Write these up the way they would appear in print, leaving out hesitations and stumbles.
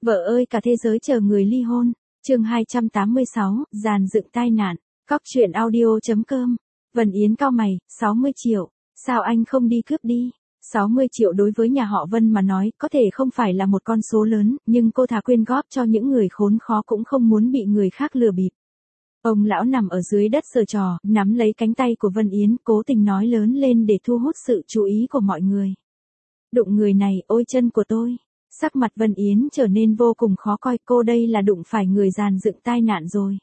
Vợ ơi cả thế giới chờ người ly hôn. Chương 286, dàn dựng tai nạn. Cóc truyện audio.com. Vân Yến cau mày, 60 triệu. Sao anh không đi cướp đi? 60 triệu đối với nhà họ Vân mà nói có thể không phải là một con số lớn, nhưng cô thà quyên góp cho những người khốn khó cũng không muốn bị người khác lừa bịp. Ông lão nằm ở dưới đất giở trò, nắm lấy cánh tay của Vân Yến, cố tình nói lớn lên để thu hút sự chú ý của mọi người. Đụng người này, ôi chân của tôi. Sắc mặt Vân Yến trở nên vô cùng khó coi, cô đây là đụng phải người dàn dựng tai nạn rồi.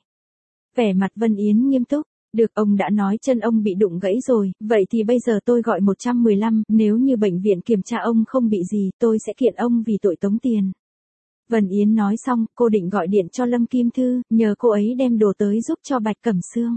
Vẻ mặt Vân Yến nghiêm túc, được ông đã nói chân ông bị đụng gãy rồi, vậy thì bây giờ tôi gọi 115, nếu như bệnh viện kiểm tra ông không bị gì, tôi sẽ kiện ông vì tội tống tiền. Vân Yến nói xong, cô định gọi điện cho Lâm Kim Thư, nhờ cô ấy đem đồ tới giúp cho Bạch Cẩm Sương.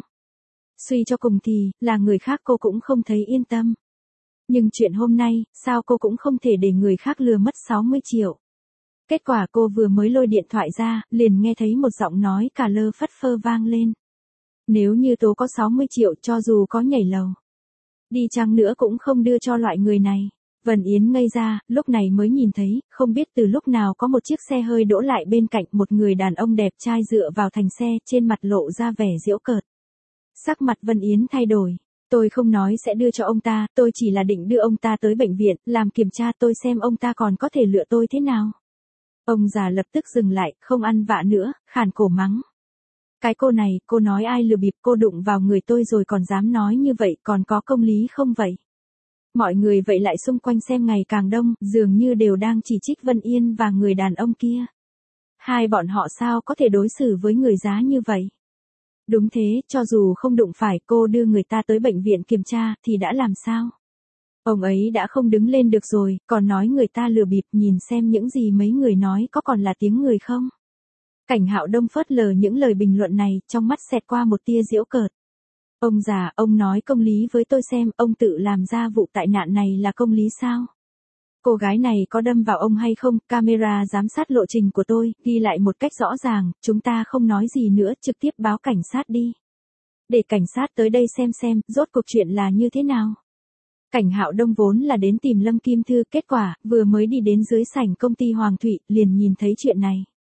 Suy cho cùng thì, là người khác cô cũng không thấy yên tâm. Nhưng chuyện hôm nay, sao cô cũng không thể để người khác lừa mất 60 triệu. Kết quả cô vừa mới lôi điện thoại ra, liền nghe thấy một giọng nói cà lơ phất phơ vang lên. Nếu như tố có 60 triệu cho dù có nhảy lầu đi chăng nữa cũng không đưa cho loại người này. Vân Yến ngây ra, lúc này mới nhìn thấy, không biết từ lúc nào có một chiếc xe hơi đỗ lại bên cạnh một người đàn ông đẹp trai dựa vào thành xe, trên mặt lộ ra vẻ giễu cợt. Sắc mặt Vân Yến thay đổi. Tôi không nói sẽ đưa cho ông ta, tôi chỉ là định đưa ông ta tới bệnh viện, làm kiểm tra tôi xem ông ta còn có thể lựa tôi thế nào. Ông già lập tức dừng lại, không ăn vạ nữa, khàn cổ mắng. Cái cô này, cô nói ai lừa bịp, cô đụng vào người tôi rồi còn dám nói như vậy, còn có công lý không vậy? Mọi người vậy lại xung quanh xem ngày càng đông, dường như đều đang chỉ trích Vân Yên và người đàn ông kia. Hai bọn họ sao có thể đối xử với người giá như vậy? Đúng thế, cho dù không đụng phải cô đưa người ta tới bệnh viện kiểm tra, thì đã làm sao? Ông ấy đã không đứng lên được rồi, còn nói người ta lừa bịp, nhìn xem những gì mấy người nói có còn là tiếng người không? Cảnh Hạo Đông phớt lờ những lời bình luận này, trong mắt xẹt qua một tia giễu cợt. Ông già, ông nói công lý với tôi xem, ông tự làm ra vụ tai nạn này là công lý sao? Cô gái này có đâm vào ông hay không? Camera giám sát lộ trình của tôi, ghi lại một cách rõ ràng, chúng ta không nói gì nữa, trực tiếp báo cảnh sát đi. Để cảnh sát tới đây xem, rốt cuộc chuyện là như thế nào? Cảnh Hạo Đông vốn là đến tìm Lâm Kim Thư, kết quả, vừa mới đi đến dưới sảnh công ty Hoàng Thụy, liền nhìn thấy chuyện này.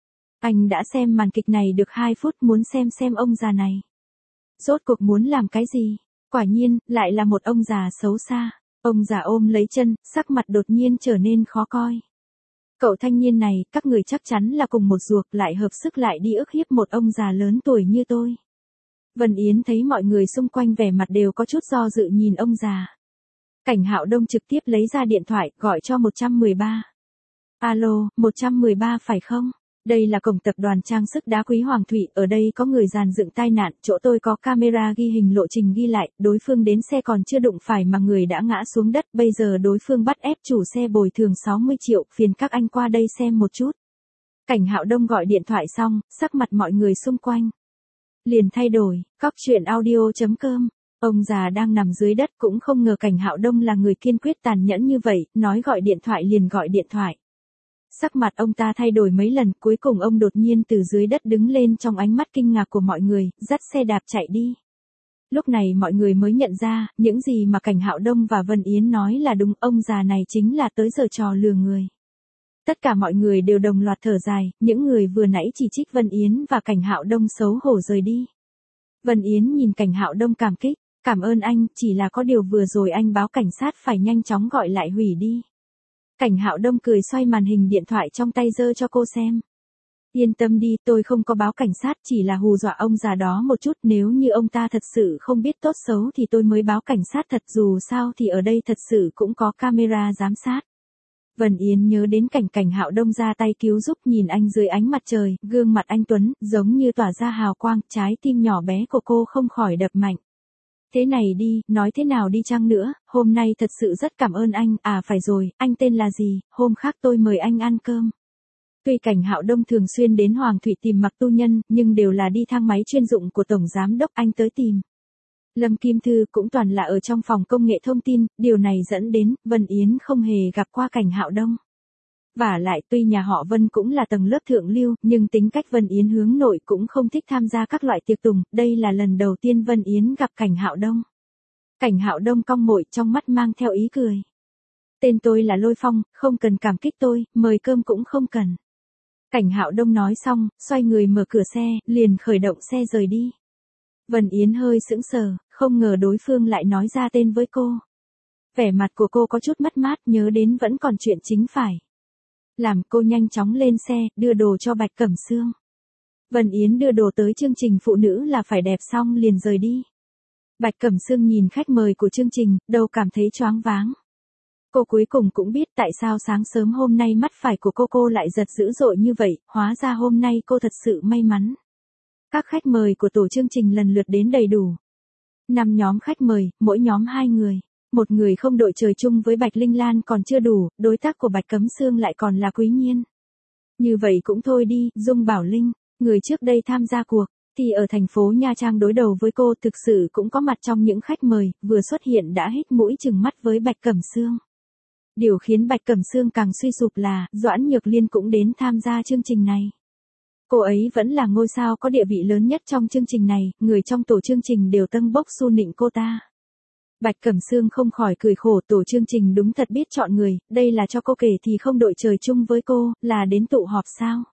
Anh đã xem màn kịch này được 2 phút, muốn xem ông già này rốt cuộc muốn làm cái gì? Quả nhiên, lại là một ông già xấu xa. Ông già ôm lấy chân, sắc mặt đột nhiên trở nên khó coi. Cậu thanh niên này, các người chắc chắn là cùng một ruột, lại hợp sức lại đi ức hiếp một ông già lớn tuổi như tôi. Vân Yến thấy mọi người xung quanh vẻ mặt đều có chút do dự nhìn ông già. Cảnh Hạo Đông trực tiếp lấy ra điện thoại, gọi cho 113. Alo, 113 phải không? Đây là cổng tập đoàn trang sức đá quý Hoàng Thụy, ở đây có người dàn dựng tai nạn, chỗ tôi có camera ghi hình lộ trình ghi lại, đối phương đến xe còn chưa đụng phải mà người đã ngã xuống đất, bây giờ đối phương bắt ép chủ xe bồi thường 60 triệu, phiền các anh qua đây xem một chút. Cảnh Hạo Đông gọi điện thoại xong, sắc mặt mọi người xung quanh liền thay đổi. Cóc truyện audio.com. Ông già đang nằm dưới đất cũng không ngờ Cảnh Hạo Đông là người kiên quyết tàn nhẫn như vậy, nói gọi điện thoại liền gọi điện thoại. Sắc mặt ông ta thay đổi mấy lần, cuối cùng ông đột nhiên từ dưới đất đứng lên, trong ánh mắt kinh ngạc của mọi người, dắt xe đạp chạy đi. Lúc này mọi người mới nhận ra, những gì mà Cảnh Hạo Đông và Vân Yến nói là đúng, ông già này chính là tới giở trò lừa người. Tất cả mọi người đều đồng loạt thở dài, những người vừa nãy chỉ trích Vân Yến và Cảnh Hạo Đông xấu hổ rời đi. Vân Yến nhìn Cảnh Hạo Đông cảm kích, cảm ơn anh, chỉ là có điều vừa rồi anh báo cảnh sát phải nhanh chóng gọi lại hủy đi. Cảnh Hạo Đông cười xoay màn hình điện thoại trong tay giơ cho cô xem. Yên tâm đi, tôi không có báo cảnh sát, chỉ là hù dọa ông già đó một chút, nếu như ông ta thật sự không biết tốt xấu thì tôi mới báo cảnh sát thật, dù sao thì ở đây thật sự cũng có camera giám sát. Vân Yến nhớ đến Cảnh Hạo Đông ra tay cứu giúp, nhìn anh dưới ánh mặt trời, gương mặt anh tuấn, giống như tỏa ra hào quang, trái tim nhỏ bé của cô không khỏi đập mạnh. Thế này đi, nói thế nào đi chăng nữa, hôm nay thật sự rất cảm ơn anh, à phải rồi, anh tên là gì, hôm khác tôi mời anh ăn cơm. Tuy Cảnh Hạo Đông thường xuyên đến Hoàng Thụy tìm Mạc Tu Nhân, nhưng đều là đi thang máy chuyên dụng của Tổng Giám Đốc anh tới tìm. Lâm Kim Thư cũng toàn là ở trong phòng công nghệ thông tin, điều này dẫn đến, Vân Yến không hề gặp qua Cảnh Hạo Đông. Vả lại tuy nhà họ Vân cũng là tầng lớp thượng lưu, nhưng tính cách Vân Yến hướng nội cũng không thích tham gia các loại tiệc tùng, đây là lần đầu tiên Vân Yến gặp Cảnh Hạo Đông. Cảnh Hạo Đông cong môi, trong mắt mang theo ý cười. Tên tôi là Lôi Phong, không cần cảm kích tôi, mời cơm cũng không cần. Cảnh Hạo Đông nói xong, xoay người mở cửa xe, liền khởi động xe rời đi. Vân Yến hơi sững sờ, không ngờ đối phương lại nói ra tên với cô. Vẻ mặt của cô có chút mất mát, nhớ đến vẫn còn chuyện chính phải làm. Cô nhanh chóng lên xe, đưa đồ cho Bạch Cẩm Sương. Vân Yến đưa đồ tới chương trình phụ nữ là phải đẹp xong liền rời đi. Bạch Cẩm Sương nhìn khách mời của chương trình, đầu cảm thấy choáng váng. Cô cuối cùng cũng biết tại sao sáng sớm hôm nay mắt phải của cô lại giật dữ dội như vậy, hóa ra hôm nay cô thật sự may mắn. Các khách mời của tổ chương trình lần lượt đến đầy đủ. 5 nhóm khách mời, mỗi nhóm 2 người. Một người không đội trời chung với Bạch Linh Lan còn chưa đủ, đối tác của Bạch Cẩm Sương lại còn là Quý Nhiên. Như vậy cũng thôi đi, Dung Bảo Linh, người trước đây tham gia cuộc thì ở thành phố Nha Trang đối đầu với cô, thực sự cũng có mặt trong những khách mời, vừa xuất hiện đã hít mũi chừng mắt với Bạch Cẩm Sương. Điều khiến Bạch Cẩm Sương càng suy sụp là, Doãn Nhược Liên cũng đến tham gia chương trình này. Cô ấy vẫn là ngôi sao có địa vị lớn nhất trong chương trình này, người trong tổ chương trình đều tâng bốc xu nịnh cô ta. Bạch Cẩm Sương không khỏi cười khổ, tổ chương trình đúng thật biết chọn người, đây là cho cô kể thì không đội trời chung với cô, là đến tụ họp sao?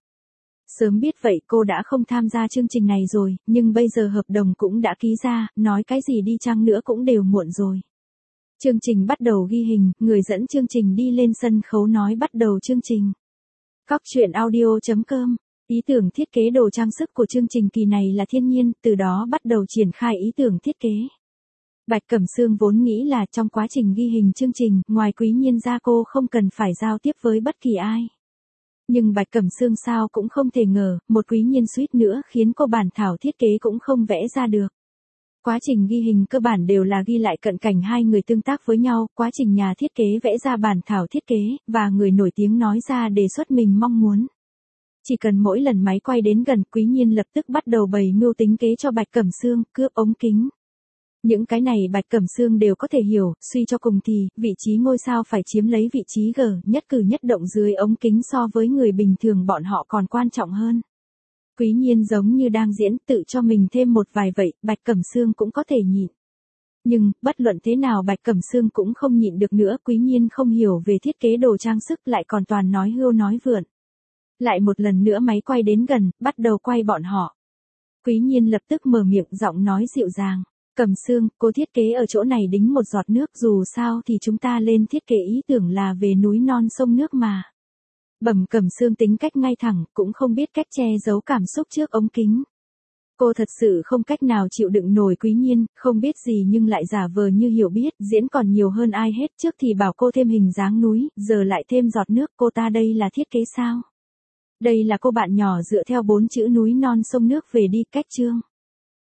Sớm biết vậy cô đã không tham gia chương trình này rồi, nhưng bây giờ hợp đồng cũng đã ký ra, nói cái gì đi chăng nữa cũng đều muộn rồi. Chương trình bắt đầu ghi hình, người dẫn chương trình đi lên sân khấu nói bắt đầu chương trình. Cóc truyện audio.com. Ý tưởng thiết kế đồ trang sức của chương trình kỳ này là thiên nhiên, từ đó bắt đầu triển khai ý tưởng thiết kế. Bạch Cẩm Sương vốn nghĩ là trong quá trình ghi hình chương trình, ngoài Quý Nhiên ra cô không cần phải giao tiếp với bất kỳ ai. Nhưng Bạch Cẩm Sương sao cũng không thể ngờ, một Quý Nhiên suýt nữa khiến cô bản thảo thiết kế cũng không vẽ ra được. Quá trình ghi hình cơ bản đều là ghi lại cận cảnh hai người tương tác với nhau, quá trình nhà thiết kế vẽ ra bản thảo thiết kế, và người nổi tiếng nói ra đề xuất mình mong muốn. Chỉ cần mỗi lần máy quay đến gần, Quý Nhiên lập tức bắt đầu bày mưu tính kế cho Bạch Cẩm Sương, cướp ống kính. Những cái này Bạch Cẩm Sương đều có thể hiểu, suy cho cùng thì, vị trí ngôi sao phải chiếm lấy vị trí G, nhất cử nhất động dưới ống kính so với người bình thường bọn họ còn quan trọng hơn. Quý Nhiên giống như đang diễn, tự cho mình thêm một vài vậy, Bạch Cẩm Sương cũng có thể nhịn. Nhưng, bất luận thế nào Bạch Cẩm Sương cũng không nhịn được nữa, Quý Nhiên không hiểu về thiết kế đồ trang sức lại còn toàn nói hưu nói vượn. Lại một lần nữa máy quay đến gần, bắt đầu quay bọn họ. Quý Nhiên lập tức mở miệng, giọng nói dịu dàng. Cẩm Sương, cô thiết kế ở chỗ này đính một giọt nước, dù sao thì chúng ta lên thiết kế ý tưởng là về núi non sông nước mà. Bẩm Cẩm Sương tính cách ngay thẳng, cũng không biết cách che giấu cảm xúc trước ống kính. Cô thật sự không cách nào chịu đựng nổi Quý Nhiên, không biết gì nhưng lại giả vờ như hiểu biết, diễn còn nhiều hơn ai hết, trước thì bảo cô thêm hình dáng núi, giờ lại thêm giọt nước, cô ta đây là thiết kế sao? Đây là cô bạn nhỏ dựa theo 4 chữ núi non sông nước về đi, cách chương.